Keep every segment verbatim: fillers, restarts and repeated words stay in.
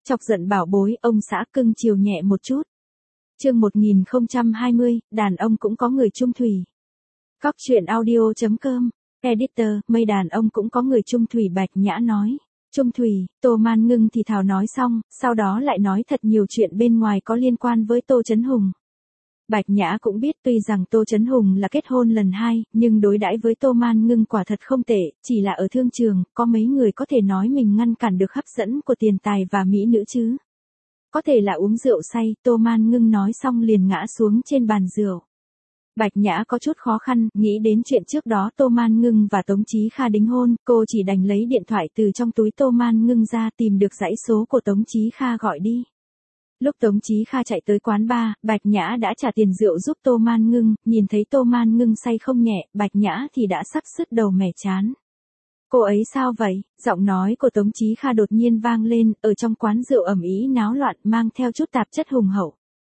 Chọc giận bảo bối, ông xã cưng chiều nhẹ một chút. Chương một nghìn không trăm hai mươi, đàn ông cũng có người chung thủy. Cóc truyện audio chấm com, editor, mây đàn ông cũng có người chung thủy. Bạch Nhã nói. Chung thủy, Tô Man Ngưng thì thào nói xong, sau đó lại nói thật nhiều chuyện bên ngoài có liên quan với Tô Chấn Hùng. Bạch Nhã cũng biết tuy rằng Tô Chấn Hùng là kết hôn lần hai, nhưng đối đãi với Tô Man Ngưng quả thật không tệ, chỉ là ở thương trường, có mấy người có thể nói mình ngăn cản được hấp dẫn của tiền tài và mỹ nữ chứ. Có thể là uống rượu say, Tô Man Ngưng nói xong liền ngã xuống trên bàn rượu. Bạch Nhã có chút khó khăn, nghĩ đến chuyện trước đó Tô Man Ngưng và Tống Chí Kha đính hôn, cô chỉ đành lấy điện thoại từ trong túi Tô Man Ngưng ra tìm được dãy số của Tống Chí Kha gọi đi. Lúc Tống Chí Kha chạy tới quán bar, Bạch Nhã đã trả tiền rượu giúp Tô Man Ngưng, nhìn thấy Tô Man Ngưng say không nhẹ, Bạch Nhã thì đã sắp sứt đầu mẻ chán. Cô ấy sao vậy? Giọng nói của Tống Chí Kha đột nhiên vang lên, ở trong quán rượu ầm ĩ náo loạn mang theo chút tạp chất hùng hậu.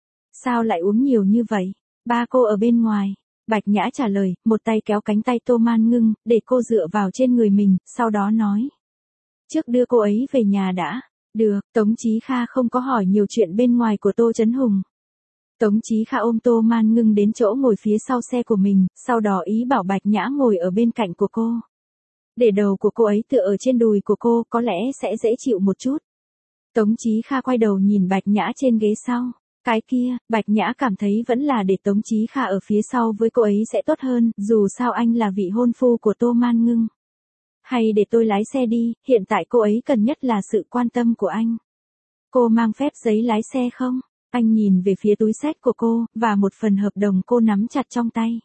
Sao lại uống nhiều như vậy? Ba cô ở bên ngoài. Bạch Nhã trả lời, một tay kéo cánh tay Tô Man Ngưng, để cô dựa vào trên người mình, sau đó nói. Trước đưa cô ấy về nhà đã. Được, Tống Chí Kha không có hỏi nhiều chuyện bên ngoài của Tô Chấn Hùng. Tống Chí Kha ôm Tô Man Ngưng đến chỗ ngồi phía sau xe của mình, sau đó ý bảo Bạch Nhã ngồi ở bên cạnh của cô. Để đầu của cô ấy tựa ở trên đùi của cô có lẽ sẽ dễ chịu một chút. Tống Chí Kha quay đầu nhìn Bạch Nhã trên ghế sau. Cái kia, Bạch Nhã cảm thấy vẫn là để Tống Chí Kha ở phía sau với cô ấy sẽ tốt hơn, dù sao anh là vị hôn phu của Tô Man Ngưng. Hay để tôi lái xe đi, hiện tại cô ấy cần nhất là sự quan tâm của anh. Cô mang phép giấy lái xe không? Anh nhìn về phía túi xách của cô, và một phần hợp đồng cô nắm chặt trong tay.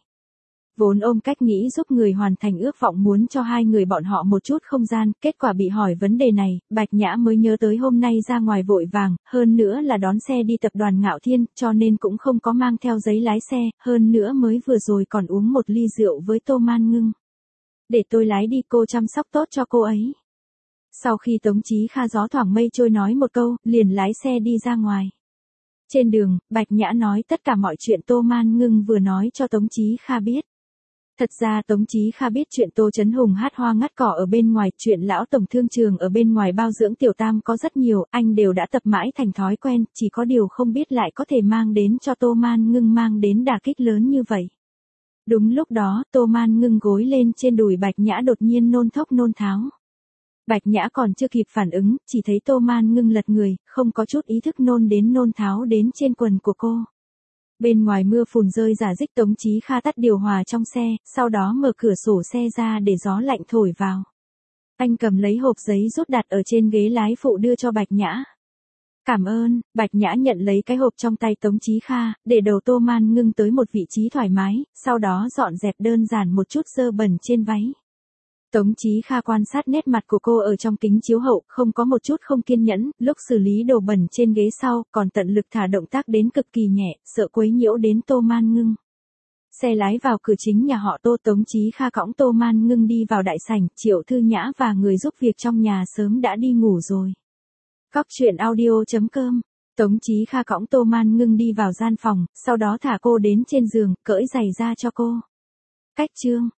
Vốn ôm cách nghĩ giúp người hoàn thành ước vọng muốn cho hai người bọn họ một chút không gian, kết quả bị hỏi vấn đề này, Bạch Nhã mới nhớ tới hôm nay ra ngoài vội vàng, hơn nữa là đón xe đi tập đoàn Ngạo Thiên, cho nên cũng không có mang theo giấy lái xe, hơn nữa mới vừa rồi còn uống một ly rượu với Tô Man Ngưng. Để tôi lái đi, cô chăm sóc tốt cho cô ấy. Sau khi Tống Chí Kha gió thoảng mây trôi nói một câu, liền lái xe đi ra ngoài. Trên đường, Bạch Nhã nói tất cả mọi chuyện Tô Man Ngưng vừa nói cho Tống Chí Kha biết. Thật ra Tống Chí Kha biết chuyện Tô Chấn Hùng hát hoa ngắt cỏ ở bên ngoài, chuyện lão tổng thương trường ở bên ngoài bao dưỡng tiểu tam có rất nhiều, anh đều đã tập mãi thành thói quen, chỉ có điều không biết lại có thể mang đến cho Tô Man Ngưng mang đến đả kích lớn như vậy. Đúng lúc đó, Tô Man Ngưng gối lên trên đùi Bạch Nhã đột nhiên nôn thốc nôn tháo. Bạch Nhã còn chưa kịp phản ứng, chỉ thấy Tô Man Ngưng lật người, không có chút ý thức nôn đến nôn tháo đến trên quần của cô. Bên ngoài mưa phùn rơi rả rích, Tống Chí Kha tắt điều hòa trong xe, sau đó mở cửa sổ xe ra để gió lạnh thổi vào. Anh cầm lấy hộp giấy rút đặt ở trên ghế lái phụ đưa cho Bạch Nhã. Cảm ơn. Bạch Nhã nhận lấy cái hộp trong tay Tống Chí Kha, để đầu Tô Man Ngưng tới một vị trí thoải mái, sau đó dọn dẹp đơn giản một chút dơ bẩn trên váy. Tống Chí Kha quan sát nét mặt của cô ở trong kính chiếu hậu, không có một chút không kiên nhẫn, lúc xử lý đồ bẩn trên ghế sau, còn tận lực thả động tác đến cực kỳ nhẹ, sợ quấy nhiễu đến Tô Man Ngưng. Xe lái vào cửa chính nhà họ Tô, Tống Chí Kha cõng Tô Man Ngưng đi vào đại sảnh, Triệu Thư Nhã và người giúp việc trong nhà sớm đã đi ngủ rồi. Cóc truyện audio chấm com, Tống Chí Kha cõng Tô Man Ngưng đi vào gian phòng, sau đó thả cô đến trên giường, cởi giày ra cho cô. Cách chương.